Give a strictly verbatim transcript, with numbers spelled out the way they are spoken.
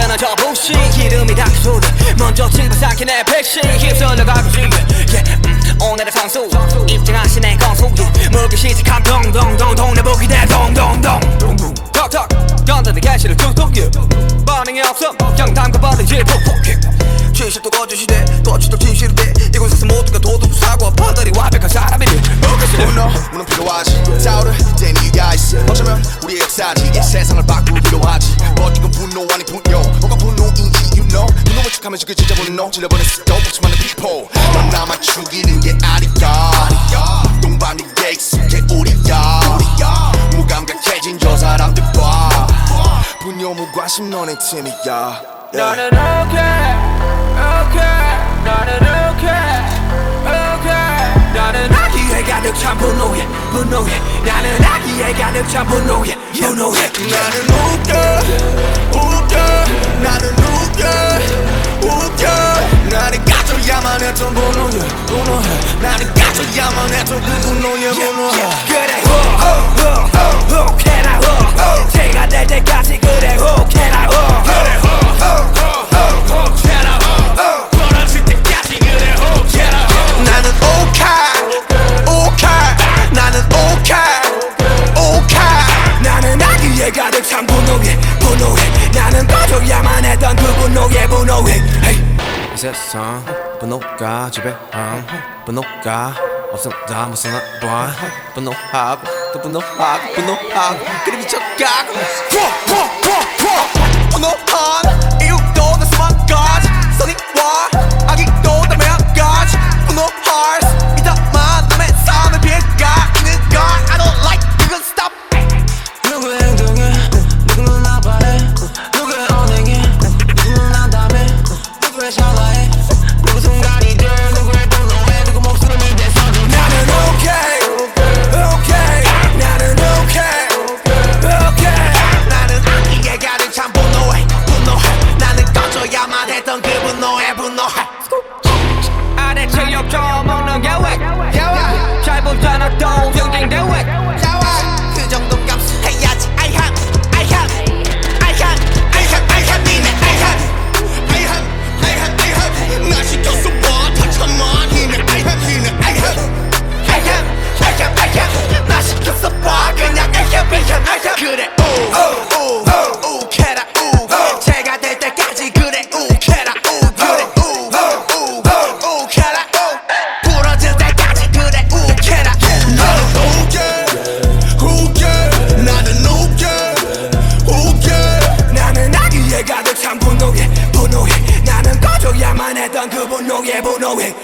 나는 저 부시 이름이 닥소리 먼저 칠박삼킨 내 백신 휩쓸려가고 싶네 yeah, 음, 오늘의 선수 입증하신 내 건수 물기 시작한 동동동동 내 보기 대 동동동 턱턱 연단의 개시를 툭툭 반응이 없음 영담과 버리지 푹푹 진실도 거짓이대 거짓도 진실이대 이곳에서 모두가 도둑 사고 판단이 완벽한 사람이니 분노 우는 필요하지 싸우를 땐 이유가 있어 어쩌면 우리의 역사지 이 세상을 바꾸기로 하지 But 이건 분노 아니 분노 뭐가 분노인지 you know 분노를 척하면서 그 진짜 분노 질러버린 수도 없이 많은 people 넌 나만 죽이는 게 아니야 동반이게 익숙해 우리야 무감각해진 저 사람들 봐 분노 무관심 너네 팀이야 나는 okay, okay, 나는 okay, okay. 나는 아기에 가득 찬 분노에 분노에 나는 아기에 가득 찬 분노에 분노에 나는 웃겨 웃겨 나는 웃겨 웃겨 나는 가져야만 했던 분노에 분노에 나는 가져야만 했던 그 분노에 분노에 그래 호호호호 혹해라 호 제가 될 때까지 그래 혹해라 호 그래 호호호호 혹해라 호 벌어질 때까지 그래 혹해라 호 나는 오케이 오케이 나는 오케이 오케이 나는 아기에 가득 찬 분노에 분노에 나는 꺼져야만 했던 그 분노에 분노에 이 세상 분노가 지배함 분노가 없음 다 무슨 봐 분노하고 또 분노하고 분노하고 그래 미쳐가고 분노한 이유도 다 수만까지 선의와 악의도 다 매한까지 분노할 수 있다만 남의 삶을 피해가 있는 걸 I don't like 그건 stop 누구의 행동에 누구는 아파해 누구의 언행에 누구는 안담해 누구의 샤라해 누구 순간이들 누구의 분노에 누구 목숨을 대서 나는 okay okay 나는 okay okay 나는 아기에 가득 찬 분노에 분노해 나는 꺼져야만 했던 그 분노에 분노해 아래 체력 좀 먹는 계획 잘 붙여놨던 경쟁 대회 그 정도 값을 해야지 I have I have I have I have I have 니네 I have I have I have I have 나 시켰어 뭐 다천만 니네 I have 니네 I have I have I have I have 나 시켰어 뭐 그냥 I have I have I have 그래 우우우 우캐라 우 제가 될 때까지 그래 우캐라 우 그래 우우우 우캐라 우 부러질 때까지 그래 우캐라 나는 우캐 우캐 나는 우캐 우캐 나는 아기에 가득 찬 분노에 분노에 나는 꺼져야만 했던 그 분노에 분노에